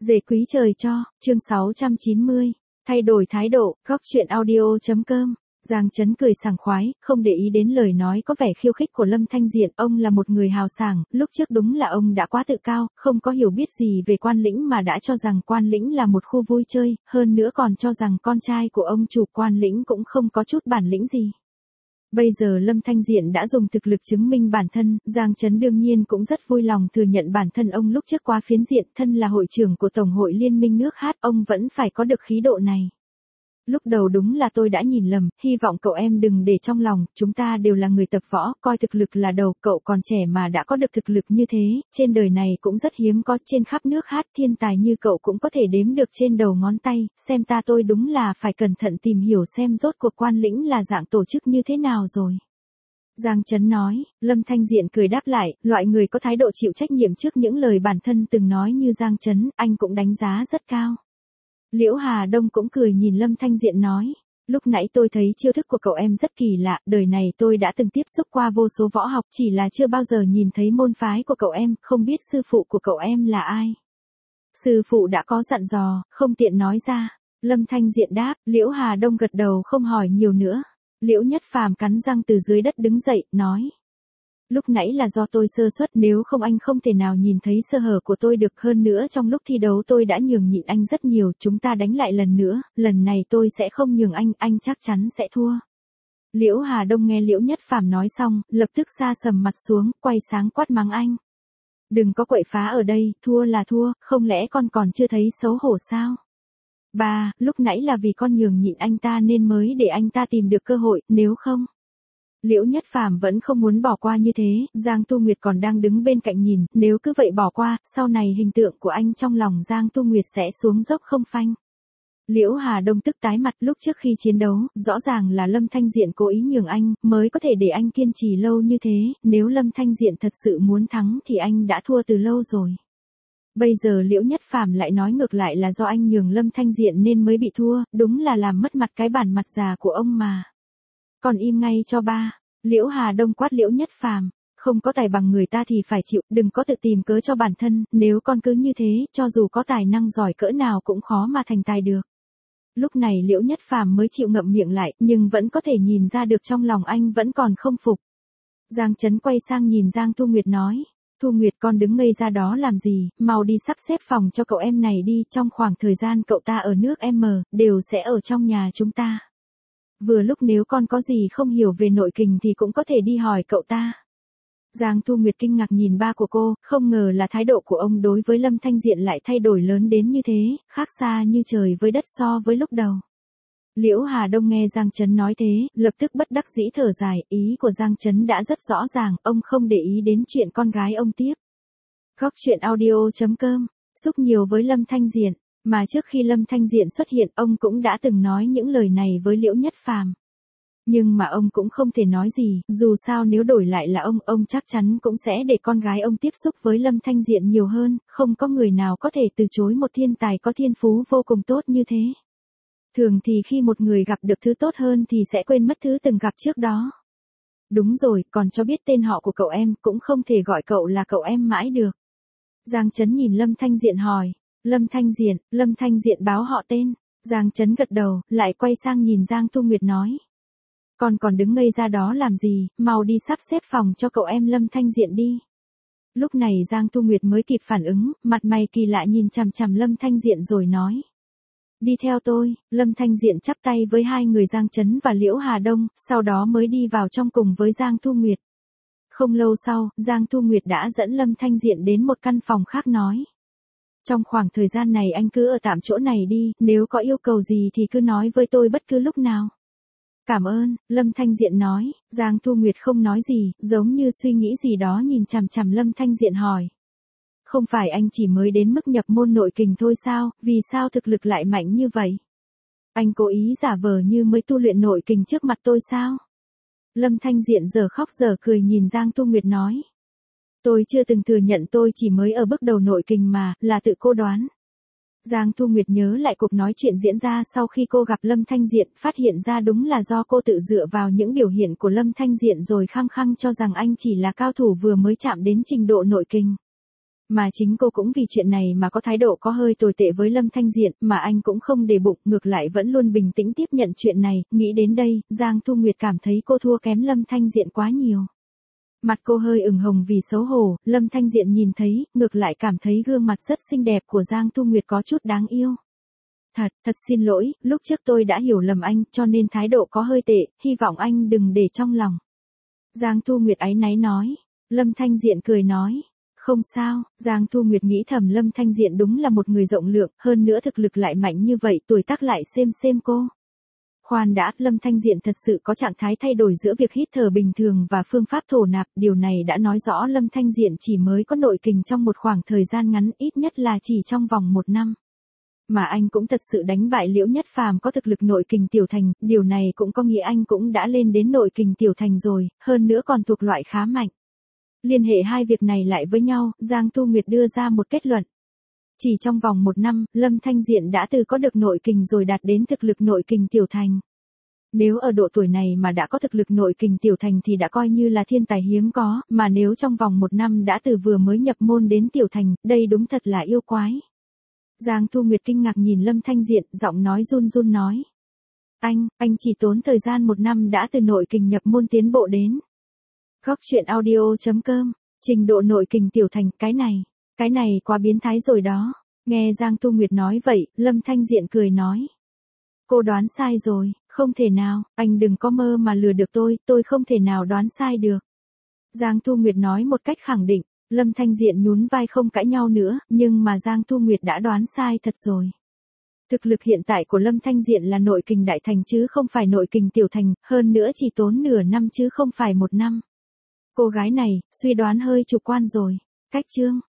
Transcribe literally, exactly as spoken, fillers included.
Dề quý trời cho, chương sáu trăm chín mươi, thay đổi thái độ, góc chuyện audio.com. Giang Chấn cười sảng khoái, không để ý đến lời nói có vẻ khiêu khích của Lâm Thanh Diện. Ông là một người hào sảng, lúc trước đúng là ông đã quá tự cao, không có hiểu biết gì về Quan Lĩnh mà đã cho rằng Quan Lĩnh là một khu vui chơi, hơn nữa còn cho rằng con trai của ông chủ Quan Lĩnh cũng không có chút bản lĩnh gì. Bây giờ Lâm Thanh Diện đã dùng thực lực chứng minh bản thân, Giang Chấn đương nhiên cũng rất vui lòng thừa nhận bản thân ông lúc trước quá phiến diện, thân là hội trưởng của Tổng hội Liên minh nước hát, ông vẫn phải có được khí độ này. Lúc đầu đúng là tôi đã nhìn lầm, hy vọng cậu em đừng để trong lòng, chúng ta đều là người tập võ, coi thực lực là đầu, cậu còn trẻ mà đã có được thực lực như thế, trên đời này cũng rất hiếm có, trên khắp nước hát, thiên tài như cậu cũng có thể đếm được trên đầu ngón tay, xem ta tôi đúng là phải cẩn thận tìm hiểu xem rốt cuộc Quan Lĩnh là dạng tổ chức như thế nào rồi. Giang Chấn nói, Lâm Thanh Diện cười đáp lại, loại người có thái độ chịu trách nhiệm trước những lời bản thân từng nói như Giang Chấn, anh cũng đánh giá rất cao. Liễu Hà Đông cũng cười nhìn Lâm Thanh Diện nói, lúc nãy tôi thấy chiêu thức của cậu em rất kỳ lạ, đời này tôi đã từng tiếp xúc qua vô số võ học, chỉ là chưa bao giờ nhìn thấy môn phái của cậu em, không biết sư phụ của cậu em là ai. Sư phụ đã có dặn dò, không tiện nói ra. Lâm Thanh Diện đáp, Liễu Hà Đông gật đầu không hỏi nhiều nữa. Liễu Nhất Phàm cắn răng từ dưới đất đứng dậy, nói. Lúc nãy là do tôi sơ suất, nếu không anh không thể nào nhìn thấy sơ hở của tôi được, hơn nữa trong lúc thi đấu tôi đã nhường nhịn anh rất nhiều, chúng ta đánh lại lần nữa, lần này tôi sẽ không nhường anh, anh chắc chắn sẽ thua. Liễu Hà Đông nghe Liễu Nhất Phàm nói xong, lập tức sa sầm mặt xuống, quay sáng quát mắng anh. Đừng có quậy phá ở đây, thua là thua, không lẽ con còn chưa thấy xấu hổ sao? Ba, lúc nãy là vì con nhường nhịn anh ta nên mới để anh ta tìm được cơ hội, nếu không... Liễu Nhất Phàm vẫn không muốn bỏ qua như thế, Giang Tu Nguyệt còn đang đứng bên cạnh nhìn, nếu cứ vậy bỏ qua, sau này hình tượng của anh trong lòng Giang Tu Nguyệt sẽ xuống dốc không phanh. Liễu Hà Đông tức tái mặt, lúc trước khi chiến đấu, rõ ràng là Lâm Thanh Diện cố ý nhường anh, mới có thể để anh kiên trì lâu như thế, nếu Lâm Thanh Diện thật sự muốn thắng thì anh đã thua từ lâu rồi. Bây giờ Liễu Nhất Phàm lại nói ngược lại là do anh nhường Lâm Thanh Diện nên mới bị thua, đúng là làm mất mặt cái bản mặt già của ông mà. Còn im ngay cho ba. Liễu Hà Đông quát Liễu Nhất Phàm, không có tài bằng người ta thì phải chịu, đừng có tự tìm cớ cho bản thân, nếu con cứ như thế, cho dù có tài năng giỏi cỡ nào cũng khó mà thành tài được. Lúc này Liễu Nhất Phàm mới chịu ngậm miệng lại, nhưng vẫn có thể nhìn ra được trong lòng anh vẫn còn không phục. Giang Chấn quay sang nhìn Giang Tu Nguyệt nói, Thu Nguyệt con đứng ngây ra đó làm gì, mau đi sắp xếp phòng cho cậu em này đi, trong khoảng thời gian cậu ta ở nước M, đều sẽ ở trong nhà chúng ta. Vừa lúc nếu con có gì không hiểu về nội kình thì cũng có thể đi hỏi cậu ta. Giang Thu Nguyệt kinh ngạc nhìn ba của cô, không ngờ là thái độ của ông đối với Lâm Thanh Diện lại thay đổi lớn đến như thế, khác xa như trời với đất so với lúc đầu. Liễu Hà Đông nghe Giang Chấn nói thế, lập tức bất đắc dĩ thở dài, ý của Giang Chấn đã rất rõ ràng, ông không để ý đến chuyện con gái ông tiếp. Góc chuyện audio.com, xúc nhiều với Lâm Thanh Diện. Mà trước khi Lâm Thanh Diện xuất hiện, ông cũng đã từng nói những lời này với Liễu Nhất Phàm. Nhưng mà ông cũng không thể nói gì, dù sao nếu đổi lại là ông, ông chắc chắn cũng sẽ để con gái ông tiếp xúc với Lâm Thanh Diện nhiều hơn, không có người nào có thể từ chối một thiên tài có thiên phú vô cùng tốt như thế. Thường thì khi một người gặp được thứ tốt hơn thì sẽ quên mất thứ từng gặp trước đó. Đúng rồi, còn cho biết tên họ của cậu em, cũng không thể gọi cậu là cậu em mãi được. Giang Chấn nhìn Lâm Thanh Diện hỏi. Lâm Thanh Diện, Lâm Thanh Diện báo họ tên. Giang Chấn gật đầu, lại quay sang nhìn Giang Tu Nguyệt nói. Con còn đứng ngây ra đó làm gì, mau đi sắp xếp phòng cho cậu em Lâm Thanh Diện đi. Lúc này Giang Tu Nguyệt mới kịp phản ứng, mặt mày kỳ lạ nhìn chằm chằm Lâm Thanh Diện rồi nói. Đi theo tôi. Lâm Thanh Diện chắp tay với hai người Giang Chấn và Liễu Hà Đông, sau đó mới đi vào trong cùng với Giang Tu Nguyệt. Không lâu sau, Giang Tu Nguyệt đã dẫn Lâm Thanh Diện đến một căn phòng khác nói. Trong khoảng thời gian này anh cứ ở tạm chỗ này đi, nếu có yêu cầu gì thì cứ nói với tôi bất cứ lúc nào. Cảm ơn, Lâm Thanh Diện nói. Giang Thu Nguyệt không nói gì, giống như suy nghĩ gì đó nhìn chằm chằm Lâm Thanh Diện hỏi. Không phải anh chỉ mới đến mức nhập môn nội kình thôi sao, vì sao thực lực lại mạnh như vậy? Anh cố ý giả vờ như mới tu luyện nội kình trước mặt tôi sao? Lâm Thanh Diện giờ khóc giờ cười nhìn Giang Tu Nguyệt nói. Tôi chưa từng thừa nhận tôi chỉ mới ở bước đầu nội kình mà, là tự cô đoán. Giang Thu Nguyệt nhớ lại cuộc nói chuyện diễn ra sau khi cô gặp Lâm Thanh Diện, phát hiện ra đúng là do cô tự dựa vào những biểu hiện của Lâm Thanh Diện rồi khăng khăng cho rằng anh chỉ là cao thủ vừa mới chạm đến trình độ nội kình. Mà chính cô cũng vì chuyện này mà có thái độ có hơi tồi tệ với Lâm Thanh Diện, mà anh cũng không để bụng, ngược lại vẫn luôn bình tĩnh tiếp nhận chuyện này, nghĩ đến đây, Giang Thu Nguyệt cảm thấy cô thua kém Lâm Thanh Diện quá nhiều. Mặt cô hơi ửng hồng vì xấu hổ, Lâm Thanh Diện nhìn thấy, ngược lại cảm thấy gương mặt rất xinh đẹp của Giang Thu Nguyệt có chút đáng yêu. Thật, thật xin lỗi, lúc trước tôi đã hiểu lầm anh, cho nên thái độ có hơi tệ, hy vọng anh đừng để trong lòng. Giang Thu Nguyệt áy náy nói. Lâm Thanh Diện cười nói. Không sao, Giang Thu Nguyệt nghĩ thầm Lâm Thanh Diện đúng là một người rộng lượng, hơn nữa thực lực lại mạnh như vậy, tuổi tác lại xem xem cô. Khoan đã, Lâm Thanh Diện thật sự có trạng thái thay đổi giữa việc hít thở bình thường và phương pháp thổ nạp, điều này đã nói rõ Lâm Thanh Diện chỉ mới có nội kình trong một khoảng thời gian ngắn, ít nhất là chỉ trong vòng một năm. Mà anh cũng thật sự đánh bại Liễu Nhất Phàm có thực lực nội kình tiểu thành, điều này cũng có nghĩa anh cũng đã lên đến nội kình tiểu thành rồi, hơn nữa còn thuộc loại khá mạnh. Liên hệ hai việc này lại với nhau, Giang Thu Nguyệt đưa ra một kết luận. Chỉ trong vòng một năm, Lâm Thanh Diện đã từ có được nội kình rồi đạt đến thực lực nội kình tiểu thành. Nếu ở độ tuổi này mà đã có thực lực nội kình tiểu thành thì đã coi như là thiên tài hiếm có, mà nếu trong vòng một năm đã từ vừa mới nhập môn đến tiểu thành, đây đúng thật là yêu quái. Giang Thu Nguyệt kinh ngạc nhìn Lâm Thanh Diện, giọng nói run run nói. Anh, anh chỉ tốn thời gian một năm đã từ nội kình nhập môn tiến bộ đến. Góc truyện audio chấm com, trình độ nội kình tiểu thành, cái này, cái này quá biến thái rồi đó. Nghe Giang Thu Nguyệt nói vậy, Lâm Thanh Diện cười nói. Cô đoán sai rồi, không thể nào, anh đừng có mơ mà lừa được tôi, tôi không thể nào đoán sai được. Giang Thu Nguyệt nói một cách khẳng định, Lâm Thanh Diện nhún vai không cãi nhau nữa, nhưng mà Giang Thu Nguyệt đã đoán sai thật rồi. Thực lực hiện tại của Lâm Thanh Diện là nội kình đại thành chứ không phải nội kình tiểu thành, hơn nữa chỉ tốn nửa năm chứ không phải một năm. Cô gái này, suy đoán hơi chủ quan rồi. Cách chương